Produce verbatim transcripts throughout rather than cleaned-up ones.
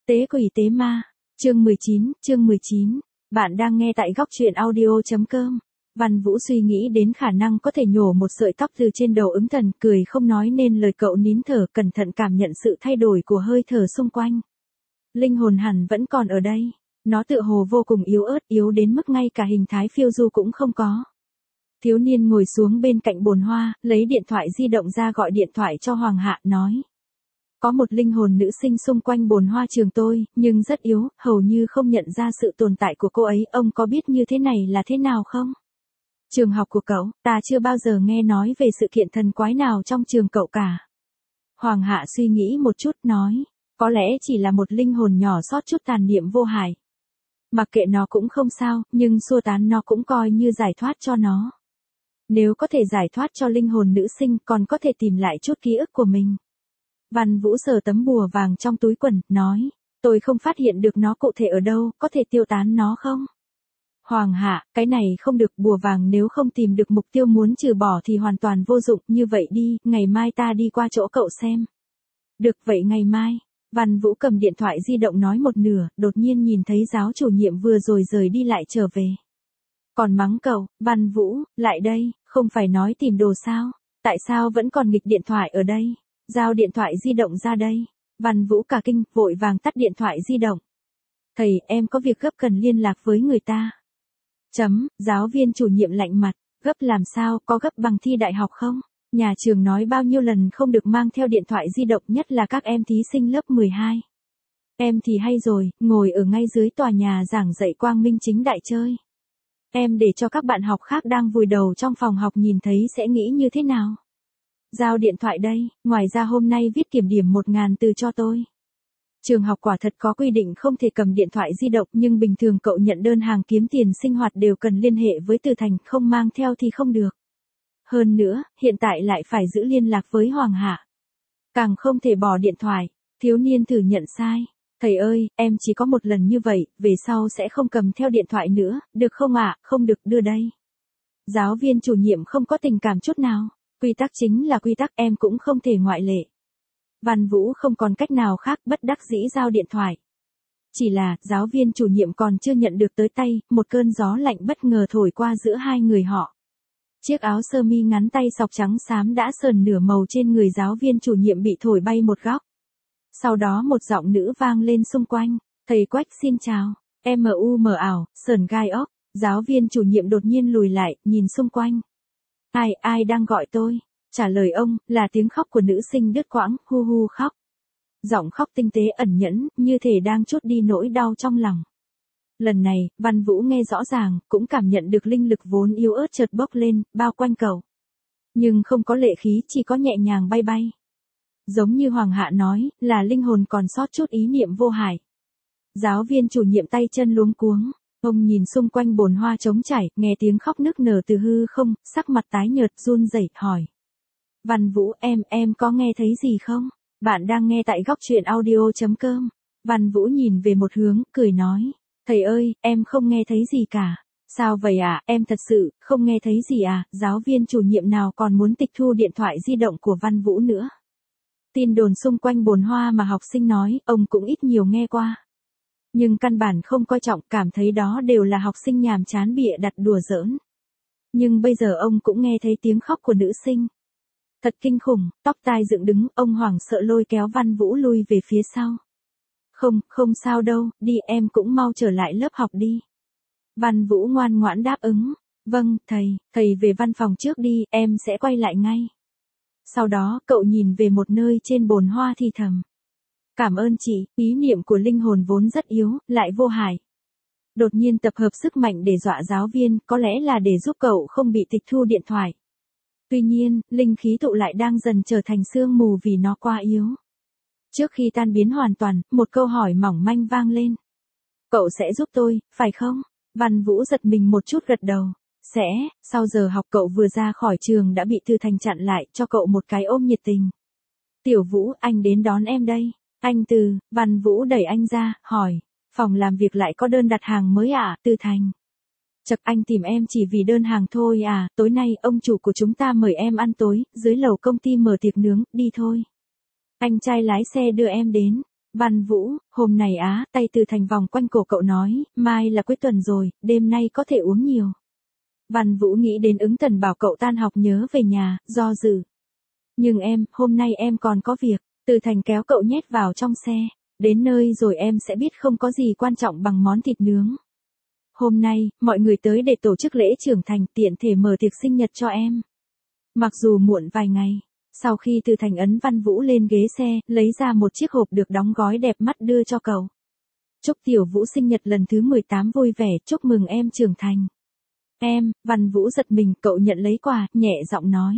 Tế quỷ tế ma, chương mười chín, chương mười chín. Bạn đang nghe tại góc truyện audio.com. Văn Vũ suy nghĩ đến khả năng có thể nhổ một sợi tóc từ trên đầu ứng thần, cười không nói nên lời, cậu nín thở cẩn thận cảm nhận sự thay đổi của hơi thở xung quanh. Linh hồn hẳn vẫn còn ở đây. Nó tựa hồ vô cùng yếu ớt, yếu đến mức ngay cả hình thái phiêu du cũng không có. Thiếu niên ngồi xuống bên cạnh bồn hoa, lấy điện thoại di động ra gọi điện thoại cho Hoàng Hạ, nói. Có một linh hồn nữ sinh xung quanh bồn hoa trường tôi, nhưng rất yếu, hầu như không nhận ra sự tồn tại của cô ấy. Ông có biết như thế này là thế nào không? Trường học của cậu, ta chưa bao giờ nghe nói về sự kiện thần quái nào trong trường cậu cả. Hoàng Hạ suy nghĩ một chút nói, có lẽ chỉ là một linh hồn nhỏ sót chút tàn niệm vô hại. Mặc kệ nó cũng không sao, nhưng xua tán nó cũng coi như giải thoát cho nó. Nếu có thể giải thoát cho linh hồn nữ sinh, còn có thể tìm lại chút ký ức của mình. Văn Vũ sờ tấm bùa vàng trong túi quần, nói, tôi không phát hiện được nó cụ thể ở đâu, có thể tiêu tán nó không? Hoàng Hạ, cái này không được, bùa vàng nếu không tìm được mục tiêu muốn trừ bỏ thì hoàn toàn vô dụng, như vậy đi, ngày mai ta đi qua chỗ cậu xem. Được, vậy ngày mai. Văn Vũ cầm điện thoại di động nói một nửa, đột nhiên nhìn thấy giáo chủ nhiệm vừa rồi rời đi lại trở về. Còn mắng cậu, Văn Vũ, lại đây, không phải nói tìm đồ sao? Tại sao vẫn còn nghịch điện thoại ở đây? Giao điện thoại di động ra đây. Văn Vũ cả kinh, vội vàng tắt điện thoại di động. Thầy, em có việc gấp cần liên lạc với người ta. Chấm, giáo viên chủ nhiệm lạnh mặt, gấp làm sao, có gấp bằng thi đại học không? Nhà trường nói bao nhiêu lần không được mang theo điện thoại di động, nhất là các em thí sinh lớp mười hai. Em thì hay rồi, ngồi ở ngay dưới tòa nhà giảng dạy quang minh chính đại chơi. Em để cho các bạn học khác đang vùi đầu trong phòng học nhìn thấy sẽ nghĩ như thế nào? Giao điện thoại đây, ngoài ra hôm nay viết kiểm điểm một ngàn từ cho tôi. Trường học quả thật có quy định không thể cầm điện thoại di động, nhưng bình thường cậu nhận đơn hàng kiếm tiền sinh hoạt đều cần liên hệ với Từ Thành, không mang theo thì không được. Hơn nữa, hiện tại lại phải giữ liên lạc với Hoàng Hạ. Càng không thể bỏ điện thoại. Thiếu niên thử nhận sai. Thầy ơi, em chỉ có một lần như vậy, về sau sẽ không cầm theo điện thoại nữa, được không ạ? Không được, đưa đây. Giáo viên chủ nhiệm không có tình cảm chút nào. Quy tắc chính là quy tắc, em cũng không thể ngoại lệ. Văn Vũ không còn cách nào khác, bất đắc dĩ giao điện thoại. Chỉ là, giáo viên chủ nhiệm còn chưa nhận được tới tay, một cơn gió lạnh bất ngờ thổi qua giữa hai người họ. Chiếc áo sơ mi ngắn tay sọc trắng xám đã sờn nửa màu trên người giáo viên chủ nhiệm bị thổi bay một góc. Sau đó một giọng nữ vang lên xung quanh, thầy Quách xin chào, em u mờ ảo, sờn gai ốc. Giáo viên chủ nhiệm đột nhiên lùi lại, nhìn xung quanh. Ai, ai đang gọi tôi? Trả lời ông, là tiếng khóc của nữ sinh đứt quãng, hu hu khóc. Giọng khóc tinh tế ẩn nhẫn, như thể đang trút đi nỗi đau trong lòng. Lần này, Văn Vũ nghe rõ ràng, cũng cảm nhận được linh lực vốn yếu ớt chợt bốc lên, bao quanh cậu. Nhưng không có lệ khí, chỉ có nhẹ nhàng bay bay. Giống như Hoàng Hạ nói, là linh hồn còn sót chút ý niệm vô hại. Giáo viên chủ nhiệm tay chân luống cuống. Ông nhìn xung quanh bồn hoa trống trải, nghe tiếng khóc nức nở từ hư không, sắc mặt tái nhợt run rẩy hỏi. Văn Vũ, em, em có nghe thấy gì không? Bạn đang nghe tại góc truyện audio.com. Văn Vũ nhìn về một hướng, cười nói. Thầy ơi, em không nghe thấy gì cả. Sao vậy à, em thật sự, không nghe thấy gì à? Giáo viên chủ nhiệm nào còn muốn tịch thu điện thoại di động của Văn Vũ nữa? Tin đồn xung quanh bồn hoa mà học sinh nói, ông cũng ít nhiều nghe qua. Nhưng căn bản không coi trọng, cảm thấy đó đều là học sinh nhàm chán bịa đặt đùa giỡn. Nhưng bây giờ ông cũng nghe thấy tiếng khóc của nữ sinh. Thật kinh khủng, tóc tai dựng đứng, ông hoảng sợ lôi kéo Văn Vũ lui về phía sau. Không, không sao đâu, đi em cũng mau trở lại lớp học đi. Văn Vũ ngoan ngoãn đáp ứng. Vâng, thầy, thầy về văn phòng trước đi, em sẽ quay lại ngay. Sau đó, cậu nhìn về một nơi trên bồn hoa thì thầm. Cảm ơn chị, ý niệm của linh hồn vốn rất yếu, lại vô hại. Đột nhiên tập hợp sức mạnh để dọa giáo viên, có lẽ là để giúp cậu không bị tịch thu điện thoại. Tuy nhiên, linh khí tụ lại đang dần trở thành sương mù vì nó quá yếu. Trước khi tan biến hoàn toàn, một câu hỏi mỏng manh vang lên. Cậu sẽ giúp tôi, phải không? Văn Vũ giật mình một chút gật đầu. Sẽ, sau giờ học cậu vừa ra khỏi trường đã bị Từ Thành chặn lại, cho cậu một cái ôm nhiệt tình. Tiểu Vũ, anh đến đón em đây. Anh Từ, Văn Vũ đẩy anh ra, hỏi. Phòng làm việc lại có đơn đặt hàng mới à, Từ Thành? Chật, anh tìm em chỉ vì đơn hàng thôi à, tối nay ông chủ của chúng ta mời em ăn tối, dưới lầu công ty mở tiệc nướng, đi thôi. Anh trai lái xe đưa em đến. Văn Vũ, hôm này á, tay Từ Thành vòng quanh cổ cậu nói, mai là cuối tuần rồi, đêm nay có thể uống nhiều. Văn Vũ nghĩ đến Ứng Thần bảo cậu tan học nhớ về nhà, do dự. Nhưng em, hôm nay em còn có việc. Từ Thành kéo cậu nhét vào trong xe. Đến nơi rồi em sẽ biết không có gì quan trọng bằng món thịt nướng. Hôm nay, mọi người tới để tổ chức lễ trưởng thành, tiện thể mở tiệc sinh nhật cho em. Mặc dù muộn vài ngày, sau khi Từ Thành ấn Văn Vũ lên ghế xe, lấy ra một chiếc hộp được đóng gói đẹp mắt đưa cho cậu. Chúc Tiểu Vũ sinh nhật lần thứ mười tám vui vẻ, chúc mừng em trưởng thành. Em, Văn Vũ giật mình, cậu nhận lấy quà, nhẹ giọng nói.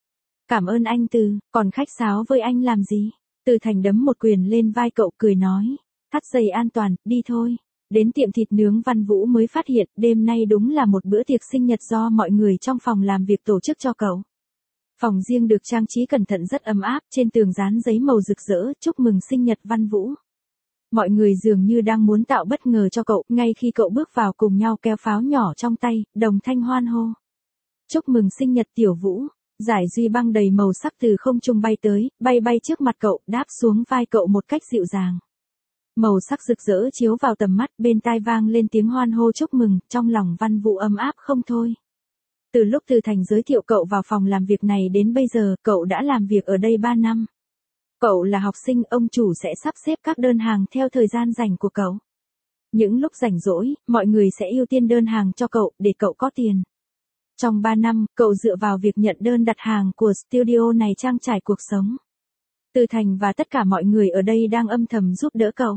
Cảm ơn anh Từ, còn khách sáo với anh làm gì? Từ Thành đấm một quyền lên vai cậu cười nói. Thắt dây an toàn, đi thôi. Đến tiệm thịt nướng Văn Vũ mới phát hiện đêm nay đúng là một bữa tiệc sinh nhật do mọi người trong phòng làm việc tổ chức cho cậu. Phòng riêng được trang trí cẩn thận rất ấm áp, trên tường dán giấy màu rực rỡ, chúc mừng sinh nhật Văn Vũ. Mọi người dường như đang muốn tạo bất ngờ cho cậu, ngay khi cậu bước vào cùng nhau kéo pháo nhỏ trong tay, đồng thanh hoan hô. Chúc mừng sinh nhật Tiểu Vũ. Giải duy băng đầy màu sắc từ không trung bay tới, bay bay trước mặt cậu, đáp xuống vai cậu một cách dịu dàng. Màu sắc rực rỡ chiếu vào tầm mắt, bên tai vang lên tiếng hoan hô chúc mừng, trong lòng Văn Vũ ấm áp không thôi. Từ lúc Từ Thành giới thiệu cậu vào phòng làm việc này đến bây giờ, cậu đã làm việc ở đây ba năm. Cậu là học sinh, ông chủ sẽ sắp xếp các đơn hàng theo thời gian rảnh của cậu. Những lúc rảnh rỗi, mọi người sẽ ưu tiên đơn hàng cho cậu, để cậu có tiền. Trong ba năm, cậu dựa vào việc nhận đơn đặt hàng của studio này trang trải cuộc sống. Từ Thành và tất cả mọi người ở đây đang âm thầm giúp đỡ cậu.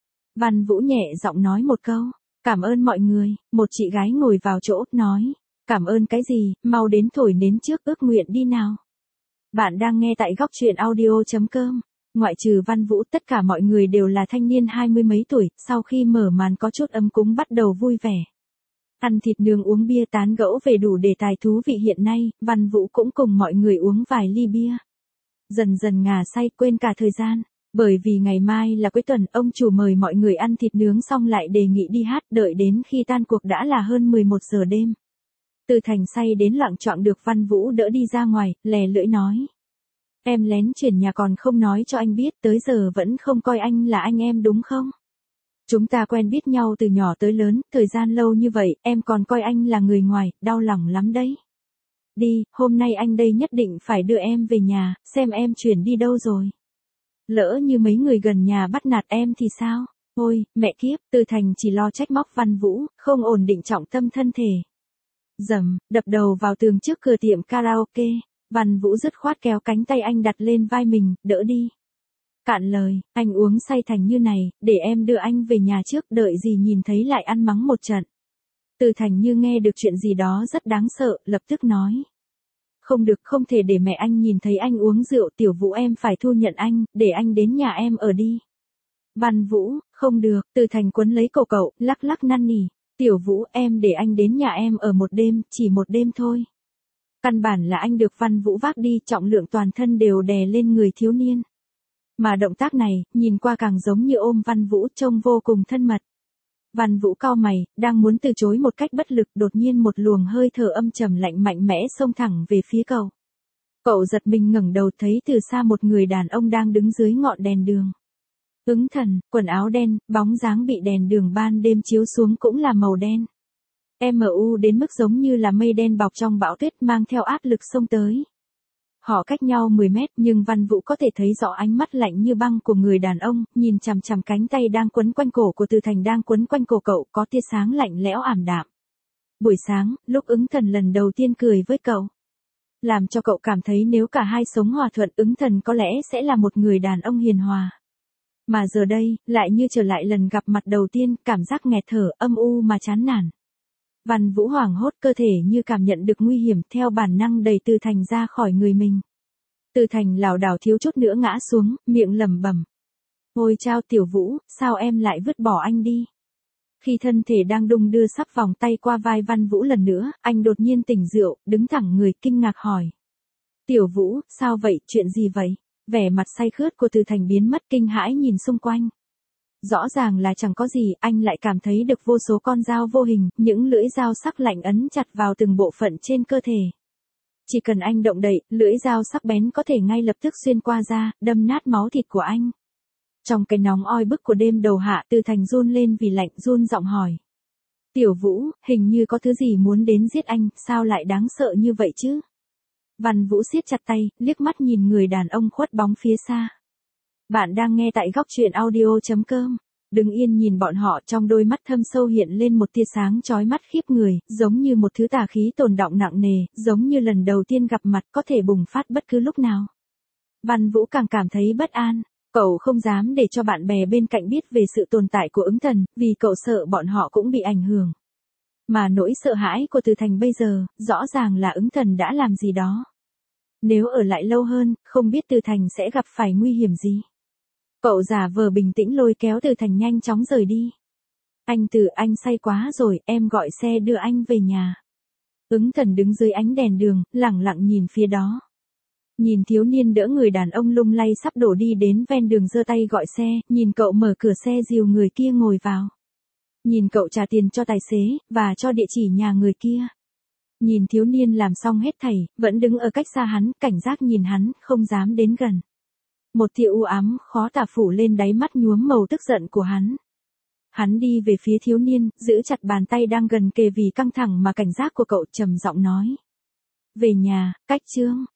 Văn Vũ nhẹ giọng nói một câu, cảm ơn mọi người, một chị gái ngồi vào chỗ, nói, cảm ơn cái gì, mau đến thổi nến trước ước nguyện đi nào. Bạn đang nghe tại góc truyện audio chấm com. Ngoại trừ Văn Vũ, tất cả mọi người đều là thanh niên hai mươi mấy tuổi, sau khi mở màn có chút ấm cúng bắt đầu vui vẻ. Ăn thịt nướng uống bia tán gẫu về đủ đề tài thú vị hiện nay, Văn Vũ cũng cùng mọi người uống vài ly bia. Dần dần ngà say quên cả thời gian, bởi vì ngày mai là cuối tuần, ông chủ mời mọi người ăn thịt nướng xong lại đề nghị đi hát, đợi đến khi tan cuộc đã là hơn mười một giờ đêm. Từ Thành say đến loạng choạng được Văn Vũ đỡ đi ra ngoài, lè lưỡi nói. Em lén chuyển nhà còn không nói cho anh biết, tới giờ vẫn không coi anh là anh em đúng không? Chúng ta quen biết nhau từ nhỏ tới lớn, thời gian lâu như vậy, em còn coi anh là người ngoài, đau lòng lắm đấy. Đi, hôm nay anh đây nhất định phải đưa em về nhà, xem em chuyển đi đâu rồi. Lỡ như mấy người gần nhà bắt nạt em thì sao? Ôi, mẹ kiếp, Từ Thành chỉ lo trách móc Văn Vũ, không ổn định trọng tâm thân thể. Dầm, đập đầu vào tường trước cửa tiệm karaoke, Văn Vũ dứt khoát kéo cánh tay anh đặt lên vai mình, đỡ đi. Cạn lời, anh uống say thành như này, để em đưa anh về nhà trước, đợi gì nhìn thấy lại ăn mắng một trận. Từ Thành như nghe được chuyện gì đó rất đáng sợ, lập tức nói. Không được, không thể để mẹ anh nhìn thấy anh uống rượu, Tiểu Vũ em phải thu nhận anh, để anh đến nhà em ở đi. Văn Vũ, không được, Từ Thành quấn lấy cổ cậu, lắc lắc năn nỉ. Tiểu Vũ, em để anh đến nhà em ở một đêm, chỉ một đêm thôi. Căn bản là anh được Văn Vũ vác đi, trọng lượng toàn thân đều đè lên người thiếu niên. Mà động tác này, nhìn qua càng giống như ôm Văn Vũ, trông vô cùng thân mật. Văn Vũ cau mày, đang muốn từ chối một cách bất lực, đột nhiên một luồng hơi thở âm trầm lạnh mạnh mẽ xông thẳng về phía cậu. Cậu giật mình ngẩng đầu thấy từ xa một người đàn ông đang đứng dưới ngọn đèn đường. Ứng Thần, quần áo đen, bóng dáng bị đèn đường ban đêm chiếu xuống cũng là màu đen. em u đến mức giống như là mây đen bọc trong bão tuyết mang theo áp lực xông tới. Họ cách nhau mười mét nhưng Văn Vũ có thể thấy rõ ánh mắt lạnh như băng của người đàn ông, nhìn chằm chằm cánh tay đang quấn quanh cổ của Từ Thành đang quấn quanh cổ cậu, có tia sáng lạnh lẽo ảm đạm. Buổi sáng, lúc Ứng Thần lần đầu tiên cười với cậu, làm cho cậu cảm thấy nếu cả hai sống hòa thuận, Ứng Thần có lẽ sẽ là một người đàn ông hiền hòa. Mà giờ đây, lại như trở lại lần gặp mặt đầu tiên, cảm giác nghẹt thở, âm u mà chán nản. Văn Vũ hoảng hốt, cơ thể như cảm nhận được nguy hiểm, theo bản năng đẩy Từ Thành ra khỏi người mình. Từ Thành lảo đảo thiếu chút nữa ngã xuống, miệng lẩm bẩm. Ôi chao Tiểu Vũ, sao em lại vứt bỏ anh đi? Khi thân thể đang đung đưa sắp vòng tay qua vai Văn Vũ lần nữa, anh đột nhiên tỉnh rượu, đứng thẳng người, kinh ngạc hỏi. Tiểu Vũ, sao vậy, chuyện gì vậy? Vẻ mặt say khướt của Từ Thành biến mất, kinh hãi nhìn xung quanh. Rõ ràng là chẳng có gì, anh lại cảm thấy được vô số con dao vô hình, những lưỡi dao sắc lạnh ấn chặt vào từng bộ phận trên cơ thể. Chỉ cần anh động đậy, lưỡi dao sắc bén có thể ngay lập tức xuyên qua da, đâm nát máu thịt của anh. Trong cái nóng oi bức của đêm đầu hạ, Từ Thành run lên vì lạnh, run giọng hỏi. Tiểu Vũ, hình như có thứ gì muốn đến giết anh, sao lại đáng sợ như vậy chứ? Văn Vũ siết chặt tay, liếc mắt nhìn người đàn ông khuất bóng phía xa. Bạn đang nghe tại góc truyện audio.com. Đứng yên nhìn bọn họ, trong đôi mắt thâm sâu hiện lên một tia sáng chói mắt khiếp người, giống như một thứ tà khí tồn đọng nặng nề, giống như lần đầu tiên gặp mặt có thể bùng phát bất cứ lúc nào. Văn Vũ càng cảm thấy bất an. Cậu không dám để cho bạn bè bên cạnh biết về sự tồn tại của ứng thần, vì cậu sợ bọn họ cũng bị ảnh hưởng. Mà nỗi sợ hãi của Từ Thành bây giờ, rõ ràng là ứng thần đã làm gì đó. Nếu ở lại lâu hơn, không biết Từ Thành sẽ gặp phải nguy hiểm gì. Cậu giả vờ bình tĩnh lôi kéo Từ Thành nhanh chóng rời đi. Anh Từ, anh say quá rồi, em gọi xe đưa anh về nhà. Ứng thần đứng dưới ánh đèn đường, lẳng lặng nhìn phía đó. Nhìn thiếu niên đỡ người đàn ông lung lay sắp đổ đi đến ven đường giơ tay gọi xe, nhìn cậu mở cửa xe dìu người kia ngồi vào. Nhìn cậu trả tiền cho tài xế, và cho địa chỉ nhà người kia. Nhìn thiếu niên làm xong hết thảy, vẫn đứng ở cách xa hắn, cảnh giác nhìn hắn, không dám đến gần. Một tia u ám, khó tả phủ lên đáy mắt nhuốm màu tức giận của hắn. Hắn đi về phía thiếu niên, giữ chặt bàn tay đang gần kề vì căng thẳng mà cảnh giác của cậu, trầm giọng nói. Về nhà, cách Trương.